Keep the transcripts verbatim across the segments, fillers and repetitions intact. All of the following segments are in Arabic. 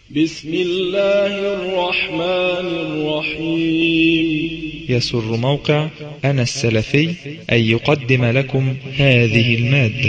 بسم الله الرحمن الرحيم. يسر موقع أنا السلفي أن يقدم لكم هذه المادة.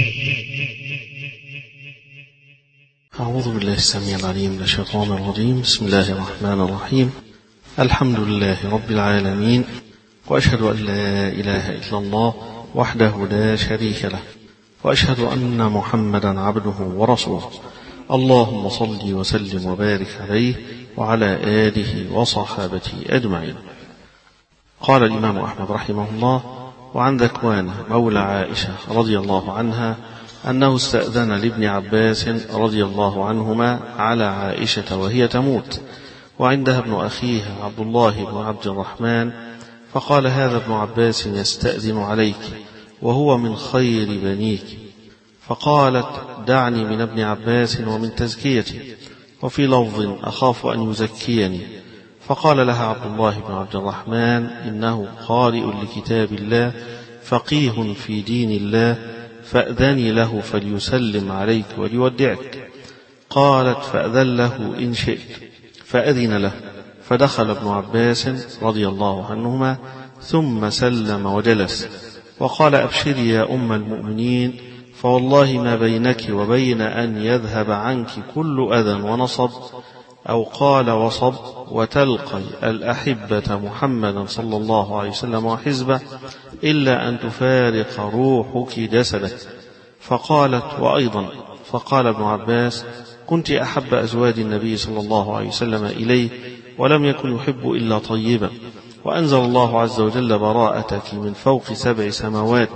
أعوذ بالله السميع العليم من الشيطان الرجيم. بسم الله الرحمن الرحيم. الحمد لله رب العالمين، وأشهد أن لا إله إلا الله وحده لا شريك له، وأشهد أن محمدا عبده ورسوله. اللهم صل وسلم وبارك عليه وعلى آله وصحابته أجمعين. قال الإمام أحمد رحمه الله: وعن ذكوان مولى عائشة رضي الله عنها أنه استأذن لابن عباس رضي الله عنهما على عائشة وهي تموت، وعندها ابن أخيها عبد الله بن عبد الرحمن، فقال: هذا ابن عباس يستأذن عليك وهو من خير بنيك. فقالت: دعني من ابن عباس ومن تزكيته. وفي لفظ: أخاف أن يزكيني. فقال لها عبد الله بن عبد الرحمن: إنه قارئ لكتاب الله فقيه في دين الله، فأذني له فليسلم عليك وليودعك. قالت: فأذن له إن شئت. فأذن له، فدخل ابن عباس رضي الله عنهما ثم سلم وجلس، وقال: أبشري يا أم المؤمنين، فوالله ما بينك وبين أن يذهب عنك كل أذى ونصب، أو قال وصب، وتلقي الأحبة محمدا صلى الله عليه وسلم وحزبه، إلا أن تفارق روحك جسدك. فقالت: وأيضا. فقال ابن عباس: كنت أحب أزواج النبي صلى الله عليه وسلم إليه، ولم يكن يحب إلا طيبا، وأنزل الله عز وجل براءتك من فوق سبع سماوات،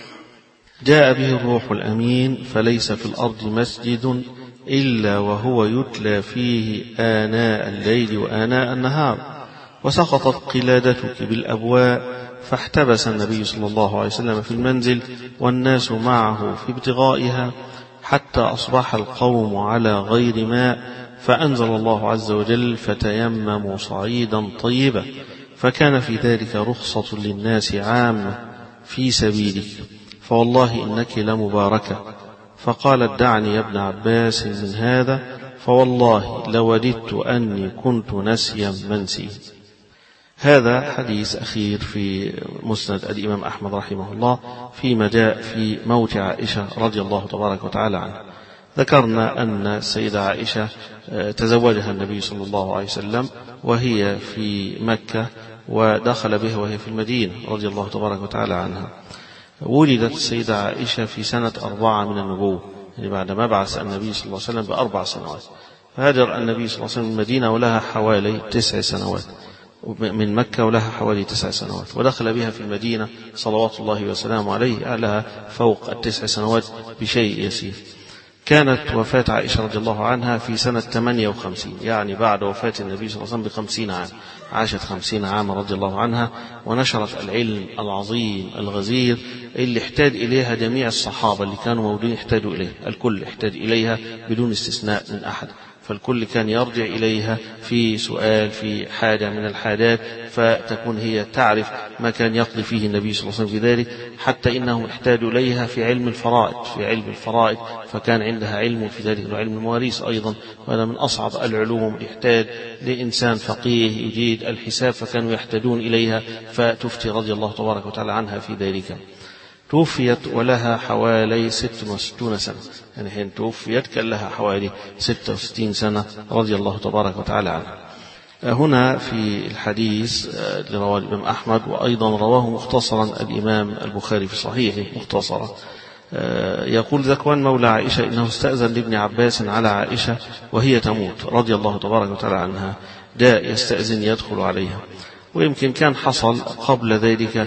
جاء به الروح الأمين، فليس في الأرض مسجد إلا وهو يتلى فيه آناء الليل وآناء النهار، وسقطت قلادتك بالأبواء، فاحتبس النبي صلى الله عليه وسلم في المنزل والناس معه في ابتغائها، حتى أصبح القوم على غير ماء، فأنزل الله عز وجل: فتيمموا صعيدا طيبا، فكان في ذلك رخصة للناس عامة في سبيلك، فوالله إنك لمباركة. فقالت: دعني يا ابن عباس من هذا، فوالله لوددت أني كنت نسيا منسيا. هذا حديث أخير في مسند الإمام أحمد رحمه الله فيما جاء في موت عائشة رضي الله تبارك وتعالى عنها. ذكرنا أن السيدة عائشة تزوجها النبي صلى الله عليه وسلم وهي في مكة، ودخل بها وهي في المدينة رضي الله تبارك وتعالى عنها. ولدت السيدة عائشة في سنة أربعة من النبوة، يعني بعد ما بعث النبي صلى الله عليه وسلم بأربع سنوات. فهاجر النبي صلى الله عليه وسلم من المدينة ولها حوالي تسع سنوات، من مكة ولها حوالي تسع سنوات، ودخل بها في المدينة صلوات الله وسلامه عليه لها فوق التسع سنوات بشيء يسير. كانت وفاة عائشة رضي الله عنها في سنة ثمانية وخمسين، يعني بعد وفاة النبي صلى الله عليه وسلم بخمسين عام، عاشت خمسين عام رضي الله عنها، ونشرت العلم العظيم الغزير اللي احتاج إليها جميع الصحابة اللي كانوا موجودين، احتاجوا إليه، الكل احتاج إليها بدون استثناء من أحد، فالكل كان يرجع إليها في سؤال، في حاجة من الحاجات، فتكون هي تعرف ما كان يقضي فيه النبي صلى الله عليه وسلم في ذلك، حتى إنهم احتاجوا إليها في علم الفرائض في علم الفرائض فكان عندها علم في ذلك، وعلم المواريث أيضا، وهذا من أصعب العلوم، يحتاج لإنسان فقيه يجيد الحساب، فكانوا يحتاجون إليها فتفتي رضي الله تبارك وتعالى عنها في ذلك. توفيت ولها حوالي ست وستون سنة، يعني حين توفيت كان لها حوالي ستة وستين سنة رضي الله تبارك وتعالى عنها. هنا في الحديث اللي رواه الإمام أحمد، وأيضا رواه مختصرا الإمام البخاري في صحيحه مختصرا، يقول ذكوان مولى عائشة إنه استأذن لابن عباس على عائشة وهي تموت رضي الله تبارك وتعالى عنها، جاء يستأذن يدخل عليها. ويمكن كان حصل قبل ذلك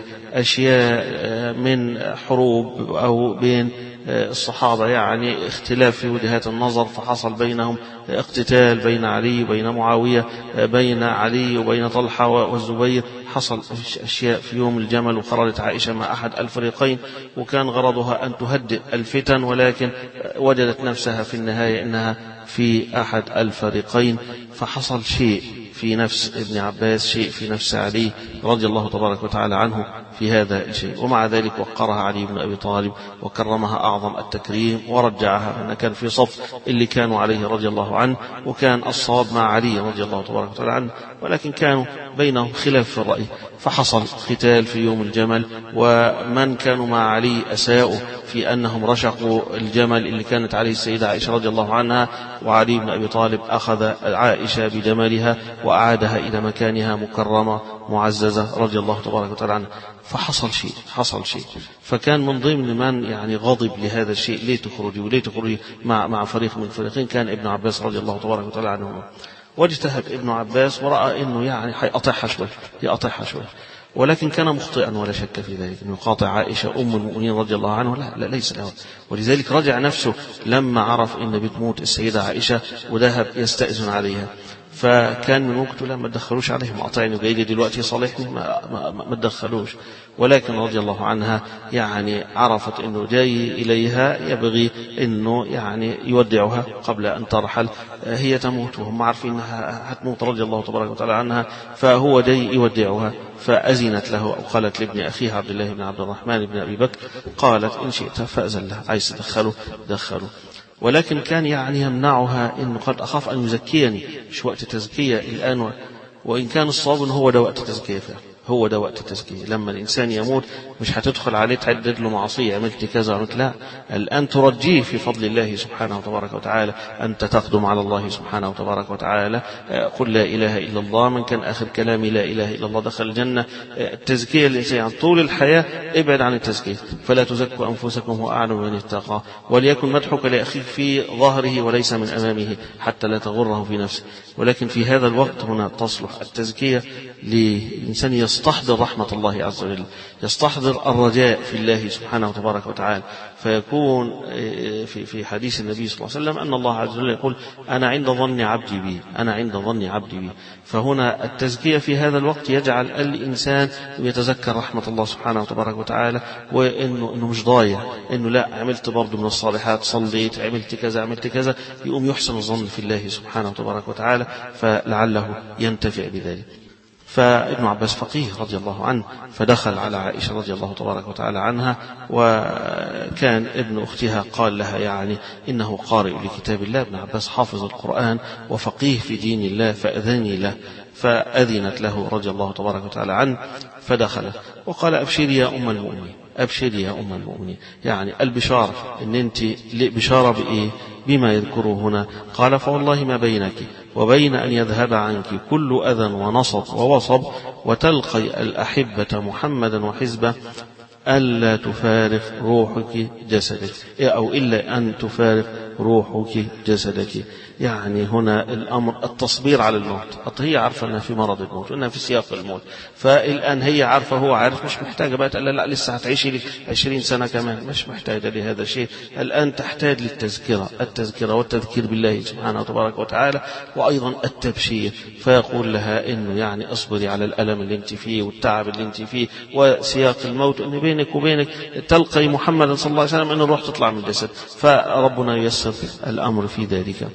أشياء من حروب أو بين الصحابة، يعني اختلاف في وجهات النظر، فحصل بينهم اقتتال بين علي وبين معاوية، بين علي وبين طلحة والزبير، حصل أشياء في يوم الجمل، وخرجت عائشة مع أحد الفريقين، وكان غرضها أن تهدئ الفتن، ولكن وجدت نفسها في النهاية أنها في أحد الفريقين، فحصل شيء في نفس ابن عباس، شيء في نفس علي رضي الله تبارك وتعالى عنه في هذا الشيء. ومع ذلك وقرها علي بن أبي طالب وكرمها أعظم التكريم ورجعها، أن كان في صف اللي كانوا عليه رضي الله عنه، وكان الصواب مع علي رضي الله تبارك وتعالى عنه، ولكن كانوا بينهم خلاف في الرأي، فحصل قتال في يوم الجمل، ومن كانوا مع علي أساءوا في أنهم رشقوا الجمل اللي كانت عليه السيدة عائشة رضي الله عنها، وعلي بن أبي طالب أخذ عائشة بجمالها وأعادها إلى مكانها مكرمة معززة رضي الله تبارك وتعالى عنها. فحصل شيء حصل شيء فكان من ضمن من يعني غضب لهذا الشيء، ليه تخرجي وليه تخرجي مع مع فريق من الفريقين، كان ابن عباس رضي الله تبارك وتعالى عنه. واجتهد ابن عباس ورأى انه يعني هيقطعها شوي يقطعها شوي، ولكن كان مخطئا ولا شك في ذلك، انه يقاطع عائشة ام المؤمنين رضي الله عنها، لا, لا ليس له. ولذلك رجع نفسه لما عرف ان بتموت السيدة عائشة وذهب يستأذن عليها، فكان من وقته لا ما تدخلوش عليهم، قاطعني وجاي لي دلوقتي صالحني، ما ما, ما تدخلوش. ولكن رضي الله عنها يعني عرفت انه جاي اليها يبغي انه يعني يودعها قبل ان ترحل، هي تموت وهم عارفين انها هتموت رضي الله تبارك وتعالى عنها، فهو جاي يودعها، فأذنت له أو قالت لابن أخيها عبد الله بن عبد الرحمن بن أبي بكر، قالت إن شئت فأذن له، عايز تدخله دخله. ولكن كان يعني يمنعها إنه قد أخاف أن يزكيني، مش وقت تزكية الآن، وإن كان الصواب إنه هو ده وقت تزكية فعلا، هو ده وقت التزكية. لما الإنسان يموت مش هتدخل عليه تعدد له معصية، عملت كذا عملت، لا، الآن ترجيه في فضل الله سبحانه وتبارك وتعالى، أنت تقدم على الله سبحانه وتبارك وتعالى، قل لا إله إلا الله، من كان آخر كلامي لا إله إلا الله دخل الجنة. التزكية الإنسان يعني طول الحياة ابعد عن التزكية، فلا تزكوا أنفسكم هو أعلم من اتقى، وليكن مدحك لأخيك في ظهره وليس من أمامه حتى لا تغره في نفسه. ولكن في هذا الوقت هنا تصلح التزكية لإنسان يستحضر رحمة الله عز وجل، يستحضر الرجاء في الله سبحانه وتبارك وتعالى، فيكون في في حديث النبي صلى الله عليه وسلم أن الله عز وجل يقول أنا عند ظن عبدي بي، أنا عند ظن عبدي بي. فهنا التزكية في هذا الوقت يجعل الإنسان يتذكر رحمة الله سبحانه وتبارك وتعالى، وإنه إنه مش ضايع، إنه لا عملت برضه من الصالحات، صليت، عملت كذا عملت كذا، يقوم يحسن الظن في الله سبحانه وتبارك وتعالى، فلعله ينتفع بذلك. فابن عباس فقيه رضي الله عنه، فدخل على عائشة رضي الله تبارك وتعالى عنها، وكان ابن أختها قال لها يعني إنه قارئ لكتاب الله، ابن عباس حافظ القرآن وفقيه في دين الله، فأذني له، فأذنت له رضي الله تبارك وتعالى عنه، فدخل وقال أبشري يا أم المؤمنين، أبشري يا أم المؤمنين، يعني البشارة إن أنت بشارة بإيه؟ بما يذكره هنا. قال فوالله ما بينك وبين أن يذهب عنك كل أذى ونصب ووصب وتلقي الأحبة محمدا وحزبه ألا تفارق روحك جسدك، أو إلا أن تفارق روحك جسدك. يعني هنا الأمر التصبير على الموت، هي عارفة أنها في مرض الموت وأنها في سياق الموت، فالآن هي عارفة هو عارف، مش محتاجة بقى تقول لا لسه هتعيشي لك عشرين سنة كمان، مش محتاجة لهذا الشيء. الآن تحتاج للتذكرة، التذكرة والتذكير بالله سبحانه وتبارك وتعالى، وأيضا التبشير، فيقول لها إنه يعني اصبري على الألم اللي انت فيه والتعب اللي انت فيه وسياق الموت، إن بينك وبينك تلقي محمد صلى الله عليه وسلم أن الروح تطلع من الجسد، فربنا ييسر الأمر في ذلك.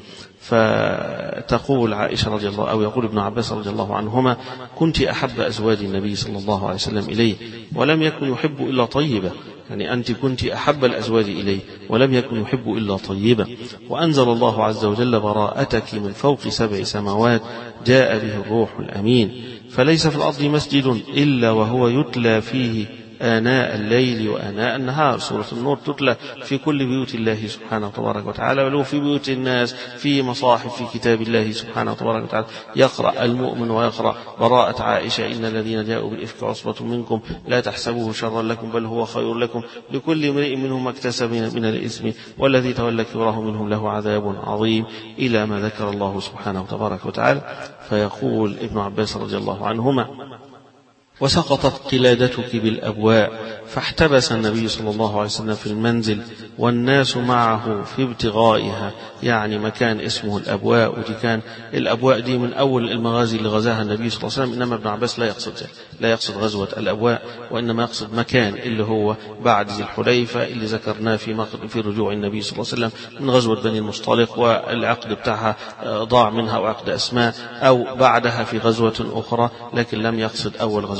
فتقول عائشة رضي الله أو يقول ابن عباس رضي الله عنهما كنت أحب أزواج النبي صلى الله عليه وسلم إليه ولم يكن يحب إلا طيبة، يعني أنت كنت أحب الأزواج إليه ولم يكن يحب إلا طيبة. وأنزل الله عز وجل براءتك من فوق سبع سماوات جاء به الروح الأمين، فليس في الأرض مسجد إلا وهو يتلى فيه آناء الليل وآناء النهار. سورة النور تتلى في كل بيوت الله سبحانه وتبارك وتعالى، ولو في بيوت الناس، في مصاحف في كتاب الله سبحانه وتبارك وتعالى، يقرأ المؤمن ويقرأ براءة عائشة إن الذين جاءوا بالإفك عصبة منكم لا تحسبوه شرا لكم بل هو خير لكم لكل امرئ منهم ما اكتسب من الإثم والذي تولى كبره منهم له عذاب عظيم، إلى ما ذكر الله سبحانه وتبارك وتعالى. فيقول ابن عباس رضي الله عنهما وسقطت قلادتك بالأبواء فاحتبس النبي صلى الله عليه وسلم في المنزل والناس معه في ابتغائها، يعني مكان اسمه الأبواء، ودي كان الأبواء دي من أول المغازي اللي غزاها النبي صلى الله عليه وسلم، إنما ابن عباس لا يقصد لا يقصد غزوة الأبواء، وإنما يقصد مكان اللي هو بعد ذي الحليفة اللي ذكرناه في في رجوع النبي صلى الله عليه وسلم من غزوة بني المصطلق، والعقد بتاعها ضاع منها وعقد أسماء، أو بعدها في غزوة أخرى، لكن لم يقصد أول غزوة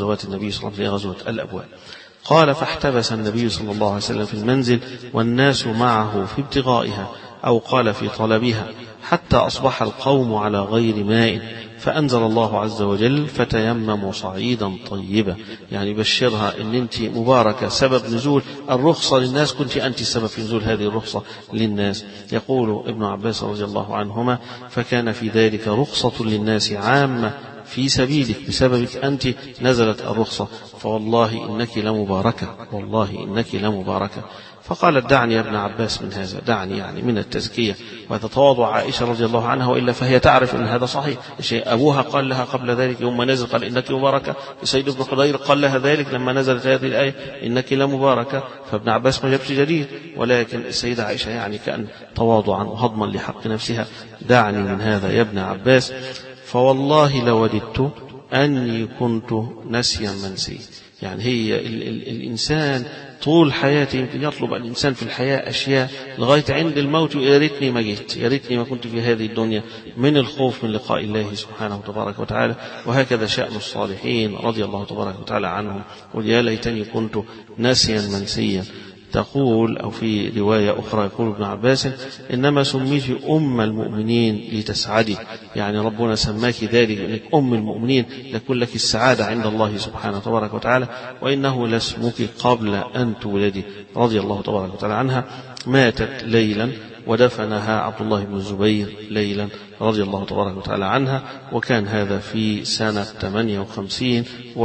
غزوات النبي صلى الله عليه وسلم غزوة الأبواء. قال فاحتبس النبي صلى الله عليه وسلم في المنزل والناس معه في ابتغائها أو قال في طلبها حتى أصبح القوم على غير ماء فأنزل الله عز وجل فتيمموا صعيدا طيبا، يعني بشرها إن أنت مباركة سبب نزول الرخصة للناس، كنت أنت السبب في نزول هذه الرخصة للناس. يقول ابن عباس رضي الله عنهما فكان في ذلك رخصة للناس عامة في سبيلك، بسببك أنت نزلت الرخصة، فوالله إنك لمباركة، والله إنك لمباركة. فقالت دعني يا ابن عباس من هذا، دعني يعني من التزكية، وتتواضع عائشة رضي الله عنها، وإلا فهي تعرف أن هذا صحيح. أبوها قال لها قبل ذلك يوم ما نزل قال إنك مباركة، سيد ابن حضير قال لها ذلك لما نزلت هذه الآية إنك لمباركة، فابن عباس ما جابش جديد، ولكن السيدة عائشة يعني كأن تواضعا وهضما لحق نفسها دعني من هذا يا ابن عباس، فوالله لوددت أني كنت نسيا منسيا. يعني هي ال ال الإنسان طول حياته يمكن يطلب الإنسان في الحياة أشياء لغاية عند الموت، يا ريتني ما جيت، يا ريتني ما كنت في هذه الدنيا، من الخوف من لقاء الله سبحانه تبارك وتعالى. وهكذا شأن الصالحين رضي الله تبارك وتعالى عنهم، قل يا ليتني كنت نسيا منسيا. تقول أو في رواية أخرى يقول ابن عباس إنما سميت أم المؤمنين لتسعدي، يعني ربنا سماك ذلك أنك أم المؤمنين لكن لك السعادة عند الله سبحانه تبارك وتعالى، وإنه لاسمك قبل أن تولدي. رضي الله تبارك وتعالى عنها. ماتت ليلا ودفنها عبد الله بن الزبير ليلا رضي الله تبارك وتعالى عنها، وكان هذا في سنة ثمانية وخمسين.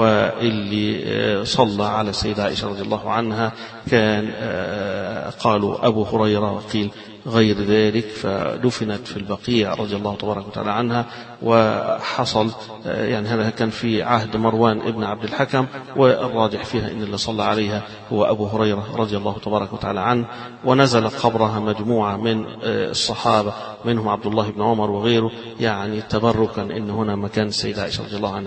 واللي صلى على السيدة عائشة رضي الله عنها كان قالوا أبو هريرة وقيل غير ذلك، فدفنت في البقيع رضي الله تبارك وتعالى عنها. وحصل يعني هذا كان في عهد مروان ابن عبد الحكم، والراجح فيها إن اللي صلى عليها هو أبو هريرة رضي الله تبارك وتعالى عنه. ونزل قبرها مجموعة من الصحابة منهم عبد الله بن عمر وغيره، يعني تبركا إن هنا مكان السيدة عائشة رضي الله عنها.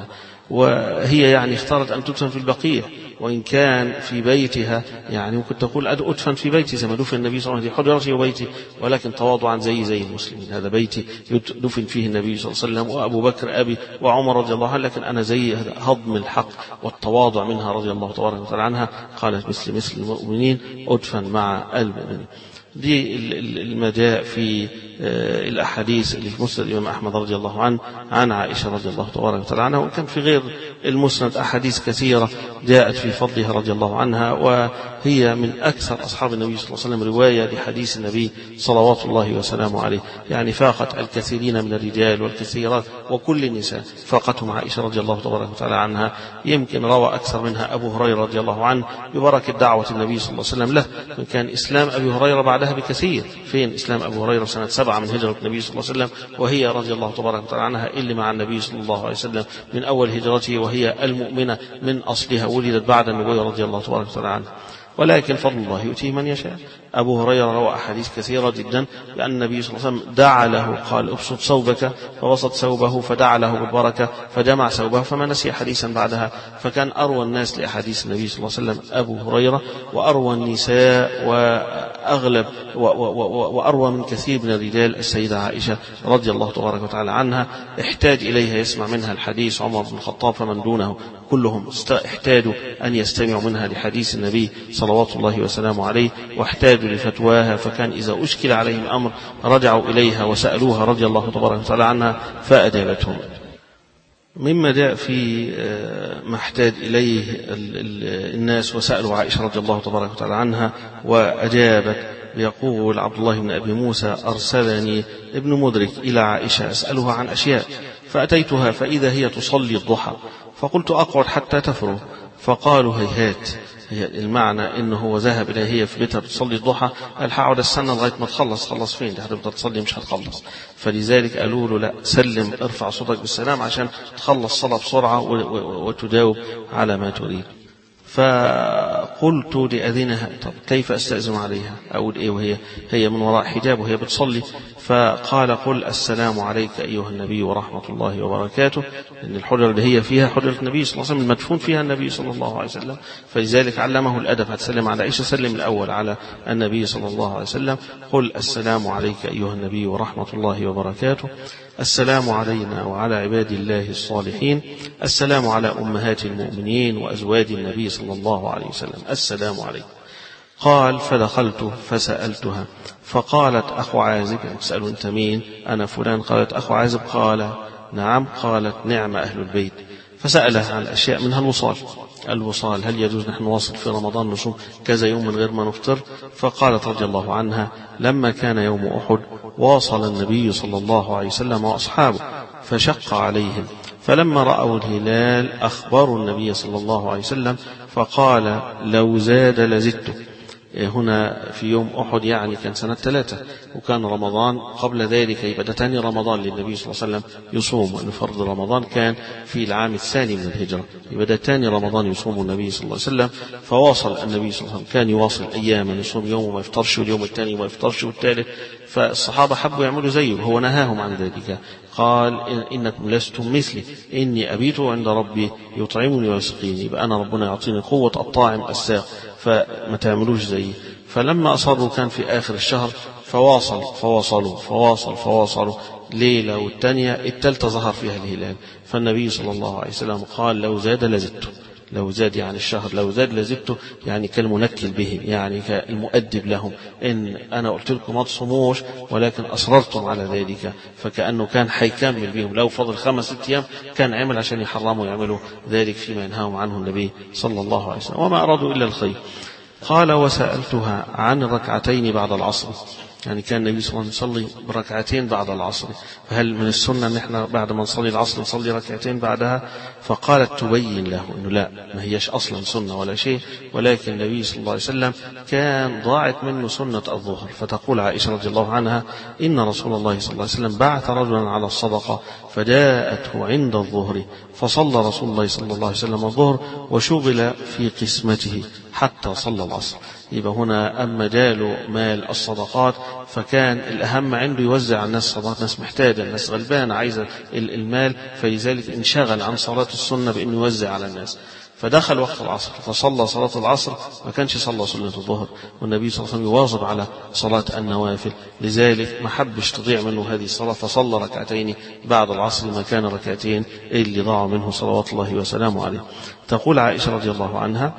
وهي يعني اختارت أن تدفن في البقيع، وإن كان في بيتها يعني ممكن تقول أدفن في بيتي زي ما دفن النبي صلى الله عليه وسلم، حجرتي وبيتي، ولكن تواضعا زي زي المسلمين، هذا بيتي دفن فيه النبي صلى الله عليه وسلم وأبو بكر أبي وعمر رضي الله عنه، لكن أنا زي هضم الحق والتواضع منها رضي الله تبارك وتعالى عنها. قالت مثل مثل المؤمنين أدفن مع المؤمنين. دي المجاء في الأحاديث اللي في مسند الإمام أحمد رضي الله عنه عن عائشة رضي الله تبارك وتعالى عنها. وكان في غير المسند أحاديث كثيرة جاءت في فضلها رضي الله عنها، وهي من أكثر أصحاب النبي صلى الله عليه وسلم رواية لحديث النبي صلوات الله وسلامه عليه، يعني فاقت الكثيرين من الرجال والكثيرات وكل النساء، فاقتهم عائشة رضي الله تبارك وتعالى عنها. يمكن روى أكثر منها أبو هريرة رضي الله عنه ببركة دعوة النبي صلى الله عليه وسلم له. كان إسلام أبي هريرة بعدها بكثير. فين إسلام أبو هريرة؟ سنة سبعة من هجرة النبي صلى الله عليه وسلم، وهي رضي الله تبارك وتعالى عنها اللي مع النبي صلى الله عليه وسلم من أول هجرته، وهي المؤمنة من أصلها، ولدت بعد النبوة رضي الله تبارك وتعالى عنها. ولكن فضل الله يؤتيه من يشاء. أبو هريرة روى أحاديث كثيرة جدا بأن النبي صلى الله عليه وسلم دعا له، قال ابسط ثوبك، فبسط ثوبه فدعا له بالبركة فجمع ثوبه، فما نسي حديثا بعدها. فكان أروى الناس لأحاديث النبي صلى الله عليه وسلم أبو هريرة، وأروى النساء وأغلب وأروى من كثير من الرجال السيدة عائشة رضي الله تبارك وتعالى عنها. احتاج إليها يسمع منها الحديث عمر بن الخطاب فمن دونه كلهم احتاجوا أن يستمعوا منها لحديث النبي صلوات الله وسلامه عليه، واحتاجوا لفتواها، فكان إذا أشكل عليهم أمر رجعوا إليها وسألوها رضي الله تبارك وتعالى عنها فأجابتهم. مما جاء في ما احتاج إليه الناس وسألوا عائشة رضي الله تبارك وتعالى عنها وأجابت. يقول عبد الله بن أبي موسى أرسلني ابن مدرك إلى عائشة أسألها عن أشياء، فأتيتها فإذا هي تصلي الضحى، فقلت أقعد حتى تفرغ، فقالوا هيهات. هي المعنى إنه هو ذهب إلى هي في بيتها بتصلي الضحى، قال هقعد السنة لغاية ما تخلص. خلص فين؟ ده هتبقى تصلي مش هتخلص. فلذلك قالوا له لا، سلم ارفع صوتك بالسلام عشان تخلص صلاة بسرعة وتجاوب على ما تريد. فقلت لأذنها طب كيف أستأذن عليها؟ أقول إيه وهي هي من وراء حجاب وهي بتصلي؟ فقال قل السلام عليك أيها النبي ورحمة الله وبركاته، لأن الحجرة اللي هي فيها حجرة النبي صلى الله عليه وسلم المدفون فيها النبي صلى الله عليه وسلم، فلذلك علمه الأدب. هتسلم على عائشة سلم الأول على النبي صلى الله عليه وسلم، قل السلام عليك أيها النبي ورحمة الله وبركاته، السلام علينا وعلى عباد الله الصالحين، السلام على أمهات المؤمنين وأزواج النبي صلى الله عليه وسلم، السلام عليكم. قال فدخلت فسألتها فقالت أخو عازب، يعني تسأل أنت مين؟ أنا فلان. قالت أخو عازب. قال نعم. قالت نعم أهل البيت. فسألها عن أشياء منها الوصال الوصال هل يجوز نحن نواصل في رمضان نصوم كذا يوم من غير ما نفطر؟ فقالت رضي الله عنها لما كان يوم أحد واصل النبي صلى الله عليه وسلم وأصحابه فشق عليهم، فلما رأوا الهلال أخبروا النبي صلى الله عليه وسلم فقال لو زاد لزدت. هنا في يوم أحد يعني كان سنة ثلاثة، وكان رمضان قبل ذلك يبقى ده تاني رمضان للنبي صلى الله عليه وسلم يصوم، وأن فرض رمضان كان في العام الثاني من الهجرة، يبقى ده تاني رمضان يصوم النبي صلى الله عليه وسلم. فواصل النبي صلى الله عليه وسلم، كان يواصل أياما يصوم يوم وما يفطرش واليوم الثاني وما يفطرش والثالث، فالصحابة حبوا يعملوا زيه، هو نهاهم عن ذلك. قال إنكم لستم مثلي إني أبيت عند ربي يطعمني ويسقيني، يبقى أنا ربنا يعطيني قوة الطاعم الساق، فما تعملوش زيي. فلما أصروا كان في آخر الشهر فواصل فواصلوا فواصل فواصلوا ليلة والتانية التالتة ظهر فيها الهلال، فالنبي صلى الله عليه وسلم قال لو زاد لزدته، لو زاد يعني الشهر لو زاد لزدته، يعني كالمنكل بهم، يعني كالمؤدب لهم، إن أنا قلت لكم ما تصوموش ولكن أصررتم على ذلك، فكأنه كان حيكمل بهم، لو فضل خمس ست أيام كان عمل عشان يحرموا يعملوا ذلك فيما ينهاهم عنه النبي صلى الله عليه وسلم، وما أرادوا إلا الخير. قال وسألتها عن ركعتين بعد العصر، يعني كان النبي صلى الله عليه وسلم يصلي بركعتين بعد العصر، فهل من السنة أن احنا بعد ما نصلي العصر نصلي ركعتين بعدها؟ فقالت تبين له أنه لا، ما هيش أصلا سنة ولا شيء، ولكن النبي صلى الله عليه وسلم كان ضاعت منه سنة الظهر. فتقول عائشة رضي الله عنها إن رسول الله صلى الله عليه وسلم بعث رجلا على الصدقة فجاءته عند الظهر فصلى رسول الله صلى الله عليه وسلم الظهر وشغل في قسمته حتى صلى العصر. يبقى هنا أما جاله مال الصدقات فكان الأهم عنده يوزع على الناس صدقات، ناس محتاجة، الناس غلبانة عايزة المال، فلذلك انشغل عن صلاة السنة بأنه يوزع على الناس. فدخل وقت العصر فصلى صلاة العصر، ما كانش صلى سنة الظهر، والنبي صلى الله عليه وسلم يواظب على صلاة النوافل، لذلك ما حبش تضيع منه هذه الصلاة فصلى ركعتين بعد العصر ما كان ركعتين اللي ضاعوا منه صلوات الله وسلامه عليه. تقول عائشة رضي الله عنها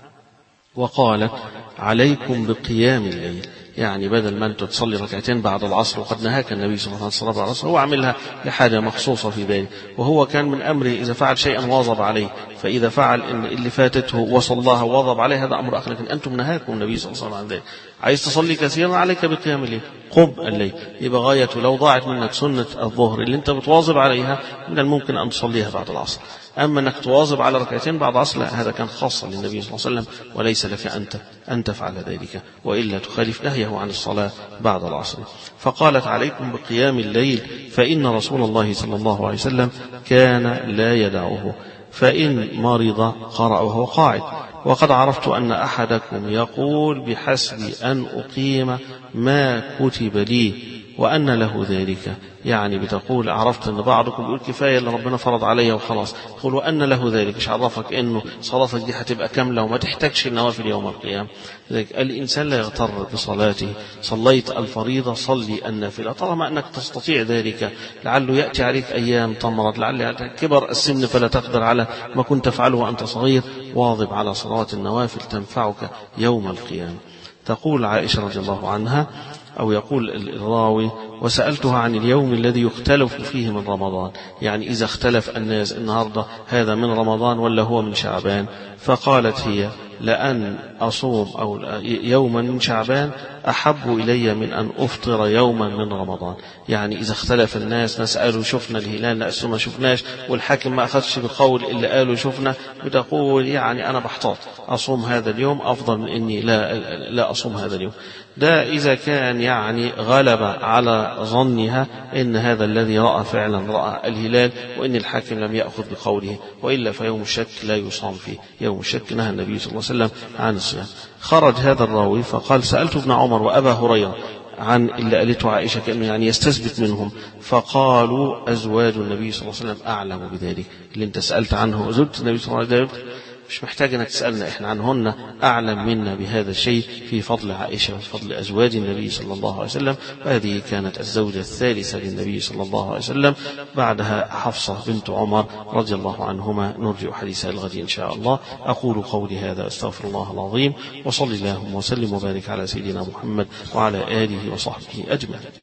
وقالت عليكم بقيام الليل، يعني بدل ما أنت تصلي ركعتين بعد العصر وقد نهاك النبي صلى الله عليه وسلم بعد العصر، هو عملها لحاجة مخصوصة في ذلك، وهو كان من أمره إذا فعل شيئا واظب عليه، فإذا فعل إن اللي فاتته وصلها واظب عليه هذا أمر آخر، لكن أنتم نهاكم النبي صلى الله عليه وسلم عن ذلك. عايز تصلي كثيرا عليك بقيام الليل، قم الليل، يبقى غايته لو ضاعت منك سنة الظهر اللي أنت بتواظب عليها من الممكن أن تصليها بعد العصر، أما أنك تواظب على ركعتين بعد العصر لا، هذا كان خاصا للنبي صلى الله عليه وسلم وليس لك أنت أن تفعل ذلك، وإلا تخالف نهيه عن الصلاة بعد العصر. فقالت عليكم بقيام الليل فإن رسول الله صلى الله عليه وسلم كان لا يدعه، فإن مرض قرأ وهو قاعد، وقد عرفت أن أحدكم يقول بحسب أن أقيم ما كتب لي وأن له ذلك، يعني بتقول عرفت أن بعضكم يقول كفاية اللي ربنا فرض عليا وخلاص، تقول وأن له ذلك، مش عرفك أنه صلاتك دي هتبقى كاملة وما تحتاجش النوافل يوم القيامة. الإنسان لا يغتر بصلاته، صليت الفريضة صلي النافلة طالما أنك تستطيع ذلك، لعله يأتي عليك أيام تمرض، لعل كبر السن فلا تقدر على ما كنت تفعله وأنت صغير، واظب على صلوات النوافل تنفعك يوم القيامة. تقول عائشة رضي الله عنها أو يقول الراوي وسألتها عن اليوم الذي يختلف فيه من رمضان، يعني إذا اختلف الناس النهاردة هذا من رمضان ولا هو من شعبان، فقالت هي لأن أصوم أو يوما من شعبان أحب إلي من أن أفطر يوما من رمضان، يعني إذا اختلف الناس، ناس قالوا شفنا الهلال ناس ما شفناش والحاكم ما أخذش بقول اللي قالوا شفنا، بتقول يعني أنا بحتاط أصوم هذا اليوم أفضل من إني لا, لا أصوم هذا اليوم. ده إذا كان يعني غلب على على ظنها إن هذا الذي رأى فعلا رأى الهلال، وإن الحاكم لم يأخذ بقوله، وإلا فيوم الشك لا يصام فيه. يوم الشك نهى النبي صلى الله عليه وسلم عن الصيام. خرج هذا الراوي فقال سألت ابن عمر وأبا هريرة عن اللي قالته عائشة كأنه يعني يستثبت منهم، فقالوا أزواج النبي صلى الله عليه وسلم أعلم بذلك. اللي انت سألت عنه زوجة النبي صلى الله عليه وسلم مش محتاج انك تسألنا احنا عنهن، أعلم منا بهذا الشيء في فضل عائشة وفي فضل أزواج النبي صلى الله عليه وسلم. وهذه كانت الزوجة الثالثة للنبي صلى الله عليه وسلم، بعدها حفصة بنت عمر رضي الله عنهما. نرجع حديثها الغد إن شاء الله. أقول قولي هذا أستغفر الله العظيم، وصلي اللهم وسلم وبارك على سيدنا محمد وعلى آله وصحبه أجمعين.